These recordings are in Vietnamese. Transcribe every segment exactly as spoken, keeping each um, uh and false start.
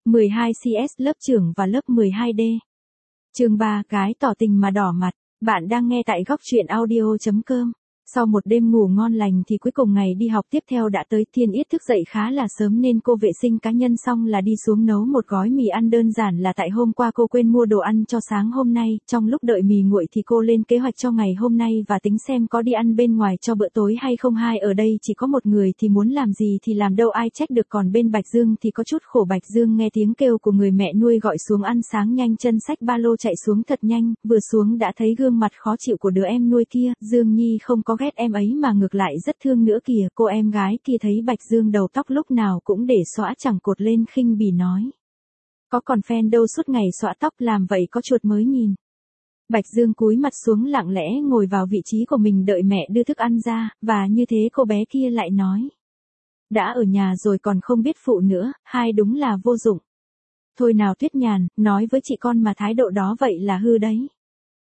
mười hai xê ét lớp trưởng và lớp mười hai D. Chương ba, gái tỏ tình mà đỏ mặt. Bạn đang nghe tại góc truyện audio chấm com. Sau một đêm ngủ ngon lành thì cuối cùng ngày đi học tiếp theo đã tới. Thiên Yết thức dậy khá là sớm nên cô vệ sinh cá nhân xong là đi xuống nấu một gói mì ăn, đơn giản là tại hôm qua cô quên mua đồ ăn cho sáng hôm nay. Trong lúc đợi mì nguội thì cô lên kế hoạch cho ngày hôm nay và tính xem có đi ăn bên ngoài cho bữa tối hay không. Hai ở đây chỉ có một người thì muốn làm gì thì làm, đâu ai trách được. Còn bên Bạch Dương thì có chút khổ. Bạch Dương nghe tiếng kêu của người mẹ nuôi gọi xuống ăn sáng, nhanh chân xách ba lô chạy xuống thật nhanh, vừa xuống đã thấy gương mặt khó chịu của đứa em nuôi kia. Dương Nhi không có ghét em ấy mà ngược lại rất thương nữa kìa. Cô em gái kia thấy Bạch Dương đầu tóc lúc nào cũng để xõa chẳng cột lên, khinh bỉ nói: có còn fan đâu suốt ngày xõa tóc, làm vậy có chuột mới nhìn. Bạch Dương cúi mặt xuống lặng lẽ ngồi vào vị trí của mình đợi mẹ đưa thức ăn ra, và như thế cô bé kia lại nói: đã ở nhà rồi còn không biết phụ nữa, hai đúng là vô dụng. Thôi nào Tuyết Nhàn, nói với chị con mà thái độ đó vậy là hư đấy.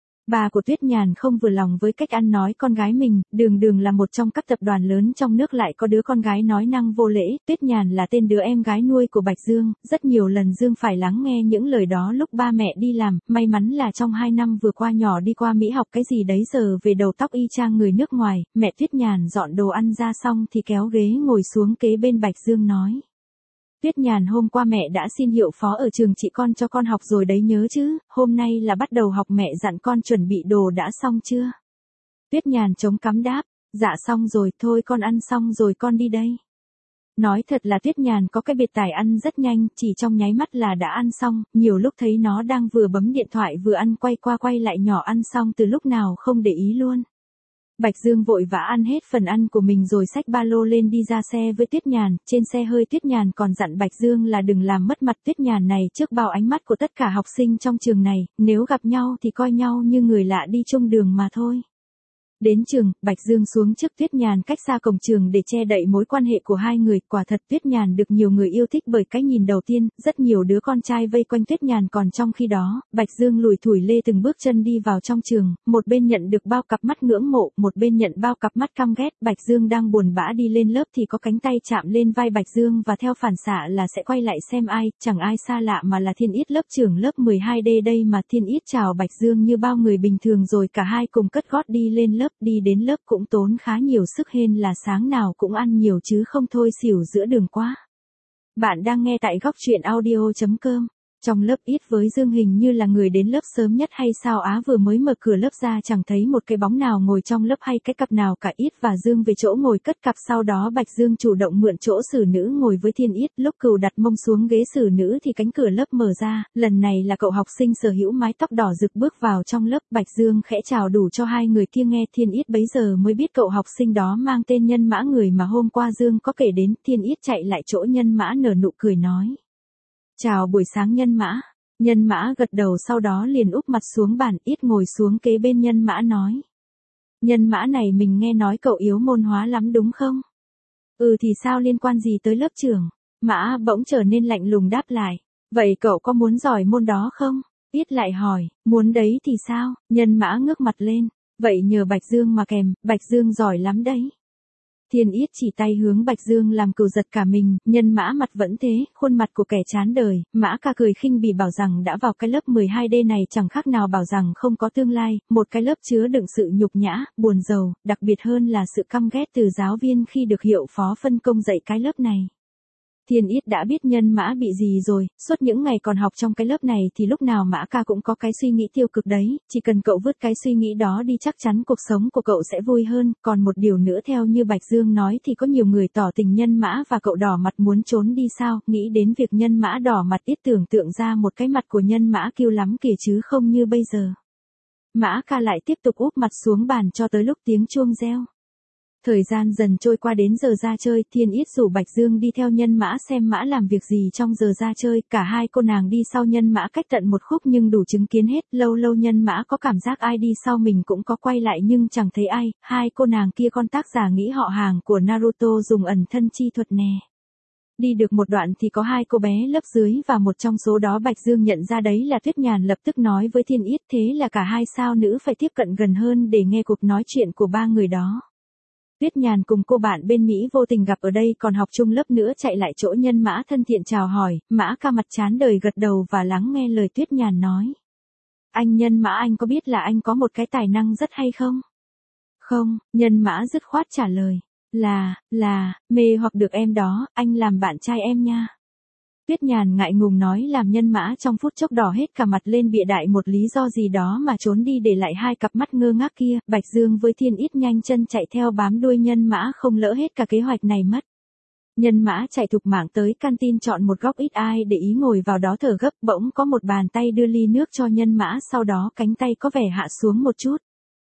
Bà của Tuyết Nhàn không vừa lòng với cách ăn nói con gái mình. Đường Đường là một trong các tập đoàn lớn trong nước, lại có đứa con gái nói năng vô lễ. Tuyết Nhàn là tên đứa em gái nuôi của Bạch Dương, rất nhiều lần Dương phải lắng nghe những lời đó lúc ba mẹ đi làm. May mắn là trong hai năm vừa qua nhỏ đi qua Mỹ học cái gì đấy, giờ về đầu tóc y chang người nước ngoài. Mẹ Tuyết Nhàn dọn đồ ăn ra xong thì kéo ghế ngồi xuống kế bên Bạch Dương nói: Tuyết Nhàn, hôm qua mẹ đã xin hiệu phó ở trường chị con cho con học rồi đấy nhớ chứ, hôm nay là bắt đầu học, mẹ dặn con chuẩn bị đồ đã xong chưa? Tuyết Nhàn chống cằm đáp: dạ xong rồi, thôi con ăn xong rồi con đi đây. Nói thật là Tuyết Nhàn có cái biệt tài ăn rất nhanh, chỉ trong nháy mắt là đã ăn xong. Nhiều lúc thấy nó đang vừa bấm điện thoại vừa ăn, quay qua quay lại, nhỏ ăn xong từ lúc nào không để ý luôn. Bạch Dương vội vã ăn hết phần ăn của mình rồi xách ba lô lên đi ra xe với Tuyết Nhàn. Trên xe hơi Tuyết Nhàn còn dặn Bạch Dương là đừng làm mất mặt Tuyết Nhàn này trước bao ánh mắt của tất cả học sinh trong trường này, nếu gặp nhau thì coi nhau như người lạ đi chung đường mà thôi. Đến trường, Bạch Dương xuống trước Tuyết Nhàn cách xa cổng trường để che đậy mối quan hệ của hai người. Quả thật Tuyết Nhàn được nhiều người yêu thích bởi cái nhìn đầu tiên, rất nhiều đứa con trai vây quanh Tuyết Nhàn. Còn trong khi đó, Bạch Dương lủi thủi lê từng bước chân đi vào trong trường, một bên nhận được bao cặp mắt ngưỡng mộ, một bên nhận bao cặp mắt căm ghét. Bạch Dương đang buồn bã đi lên lớp thì có cánh tay chạm lên vai Bạch Dương và theo phản xạ là sẽ quay lại xem ai, chẳng ai xa lạ mà là Thiên Yết lớp trưởng lớp mười hai D đây mà. Thiên Yết chào Bạch Dương như bao người bình thường rồi cả hai cùng cất gót đi lên lớp. Đi đến lớp cũng tốn khá nhiều sức, hên là sáng nào cũng ăn nhiều chứ không thôi xỉu giữa đường quá. Bạn đang nghe tại góc truyện audio chấm com. Trong lớp Ít với Dương hình như là người đến lớp sớm nhất hay sao á, vừa mới mở cửa lớp ra chẳng thấy một cái bóng nào ngồi trong lớp hay cái cặp nào cả. Ít và Dương về chỗ ngồi cất cặp, sau đó Bạch Dương chủ động mượn chỗ xử nữ ngồi với Thiên Yết. Lúc Cừu đặt mông xuống ghế xử nữ thì cánh cửa lớp mở ra, lần này là cậu học sinh sở hữu mái tóc đỏ rực bước vào trong lớp. Bạch Dương khẽ chào đủ cho hai người kia nghe. Thiên Yết bấy giờ mới biết cậu học sinh đó mang tên Nhân Mã, người mà hôm qua Dương có kể đến. Thiên Yết chạy lại chỗ Nhân Mã nở nụ cười nói: chào buổi sáng Nhân Mã. Nhân Mã gật đầu sau đó liền úp mặt xuống bàn. Ít ngồi xuống kế bên Nhân Mã nói: Nhân Mã này, mình nghe nói cậu yếu môn hóa lắm đúng không? Ừ thì sao, liên quan gì tới lớp trưởng? Mã bỗng trở nên lạnh lùng đáp lại: vậy cậu có muốn giỏi môn đó không? Ít lại hỏi: muốn đấy thì sao? Nhân Mã ngước mặt lên: vậy nhờ Bạch Dương mà kèm, Bạch Dương giỏi lắm đấy. Thiên Yết chỉ tay hướng Bạch Dương làm Cừu giật cả mình. Nhân Mã mặt vẫn thế, khuôn mặt của kẻ chán đời. Mã ca cười khinh bỉ bảo rằng đã vào cái lớp mười hai D này chẳng khác nào bảo rằng không có tương lai, một cái lớp chứa đựng sự nhục nhã, buồn rầu, đặc biệt hơn là sự căm ghét từ giáo viên khi được hiệu phó phân công dạy cái lớp này. Thiên Yết đã biết Nhân Mã bị gì rồi, suốt những ngày còn học trong cái lớp này thì lúc nào Mã ca cũng có cái suy nghĩ tiêu cực đấy, chỉ cần cậu vứt cái suy nghĩ đó đi chắc chắn cuộc sống của cậu sẽ vui hơn. Còn một điều nữa, theo như Bạch Dương nói thì có nhiều người tỏ tình Nhân Mã và cậu đỏ mặt muốn trốn đi sao? Nghĩ đến việc Nhân Mã đỏ mặt, Ít tưởng tượng ra một cái mặt của Nhân Mã kiêu lắm kìa chứ không như bây giờ. Mã ca lại tiếp tục úp mặt xuống bàn cho tới lúc tiếng chuông reo. Thời gian dần trôi qua, đến giờ ra chơi. Thiên Yết rủ Bạch Dương đi theo Nhân Mã xem Mã làm việc gì trong giờ ra chơi. Cả hai cô nàng đi sau Nhân Mã cách tận một khúc nhưng đủ chứng kiến hết. Lâu lâu Nhân Mã có cảm giác ai đi sau mình cũng có quay lại nhưng chẳng thấy ai. Hai cô nàng kia con tác giả nghĩ họ hàng của Naruto dùng ẩn thân chi thuật nè. Đi được một đoạn thì có hai cô bé lớp dưới và một trong số đó Bạch Dương nhận ra đấy là Tuyết Nhàn, lập tức nói với Thiên Yết, thế là cả hai sao nữ phải tiếp cận gần hơn để nghe cuộc nói chuyện của ba người đó. Tuyết Nhàn cùng cô bạn bên Mỹ vô tình gặp ở đây còn học chung lớp nữa chạy lại chỗ Nhân Mã thân thiện chào hỏi, Mã ca mặt chán đời gật đầu và lắng nghe lời Tuyết Nhàn nói. Anh Nhân Mã anh có biết là anh có một cái tài năng rất hay không? Không, Nhân Mã dứt khoát trả lời. Là, là, mê hoặc được em đó, anh làm bạn trai em nha. Tuyết Nhàn ngại ngùng nói làm Nhân Mã trong phút chốc đỏ hết cả mặt lên bịa đại một lý do gì đó mà trốn đi để lại hai cặp mắt ngơ ngác kia, Bạch Dương với Thiên Ít nhanh chân chạy theo bám đuôi Nhân Mã không lỡ hết cả kế hoạch này mất. Nhân Mã chạy thục mạng tới canteen chọn một góc ít ai để ý ngồi vào đó thở gấp, bỗng có một bàn tay đưa ly nước cho Nhân Mã, sau đó cánh tay có vẻ hạ xuống một chút.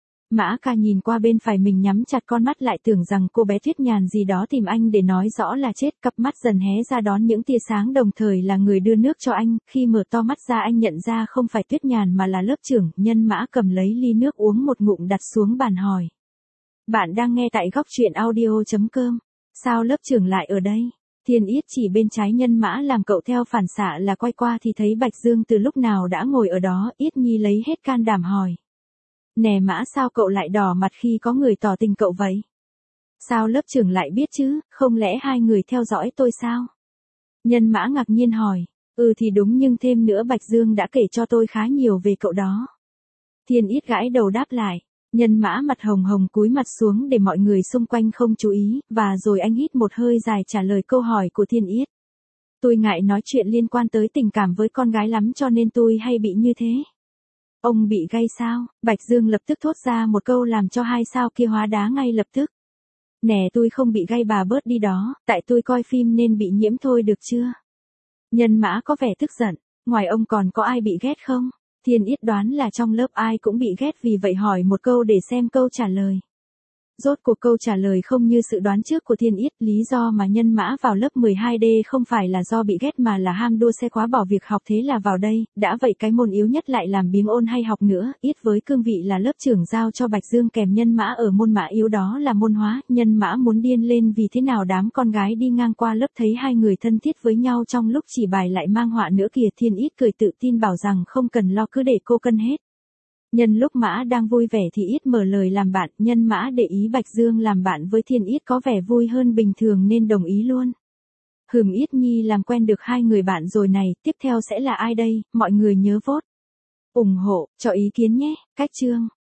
Mã ca nhìn qua bên phải mình nhắm chặt con mắt lại tưởng rằng cô bé Tuyết Nhàn gì đó tìm anh để nói rõ là chết, cặp mắt dần hé ra đón những tia sáng đồng thời là người đưa nước cho anh, khi mở to mắt ra anh nhận ra không phải Tuyết Nhàn mà là lớp trưởng. Nhân Mã cầm lấy ly nước uống một ngụm đặt xuống bàn hỏi. Bạn đang nghe tại góc truyện audio chấm com, sao lớp trưởng lại ở đây? Thiên Ít chỉ bên trái Nhân Mã làm cậu theo phản xạ là quay qua thì thấy Bạch Dương từ lúc nào đã ngồi ở đó, Ít Nhi lấy hết can đảm hỏi. Nè Mã sao cậu lại đỏ mặt khi có người tỏ tình cậu vậy? Sao lớp trưởng lại biết chứ, không lẽ hai người theo dõi tôi sao? Nhân Mã ngạc nhiên hỏi, ừ thì đúng nhưng thêm nữa Bạch Dương đã kể cho tôi khá nhiều về cậu đó. Thiên Ít gãi đầu đáp lại, Nhân Mã mặt hồng hồng cúi mặt xuống để mọi người xung quanh không chú ý, và rồi anh hít một hơi dài trả lời câu hỏi của Thiên Ít. Tôi ngại nói chuyện liên quan tới tình cảm với con gái lắm cho nên tôi hay bị như thế. Ông bị gay sao? Bạch Dương lập tức thốt ra một câu làm cho hai sao kia hóa đá ngay lập tức. Nè tôi không bị gay bà bớt đi đó, tại tôi coi phim nên bị nhiễm thôi được chưa? Nhân Mã có vẻ tức giận, ngoài ông còn có ai bị ghét không? Thiên Ít đoán là trong lớp ai cũng bị ghét vì vậy hỏi một câu để xem câu trả lời. Rốt cuộc câu trả lời không như sự đoán trước của Thiên Ít, lý do mà Nhân Mã vào lớp mười hai D không phải là do bị ghét mà là ham đua xe quá bỏ việc học thế là vào đây, đã vậy cái môn yếu nhất lại làm biếng ôn hay học nữa, Ít với cương vị là lớp trưởng giao cho Bạch Dương kèm Nhân Mã ở môn mã yếu đó là môn hóa, Nhân Mã muốn điên lên vì thế nào đám con gái đi ngang qua lớp thấy hai người thân thiết với nhau trong lúc chỉ bài lại mang họa nữa kìa. Thiên Ít cười tự tin bảo rằng không cần lo cứ để cô cân hết. Nhân lúc Mã đang vui vẻ thì Ít mở lời làm bạn, Nhân Mã để ý Bạch Dương làm bạn với Thiên Ít có vẻ vui hơn bình thường nên đồng ý luôn. Hừm Ít Nhi làm quen được hai người bạn rồi này, tiếp theo sẽ là ai đây, mọi người nhớ vote. ủng hộ, cho ý kiến nhé, cách chương.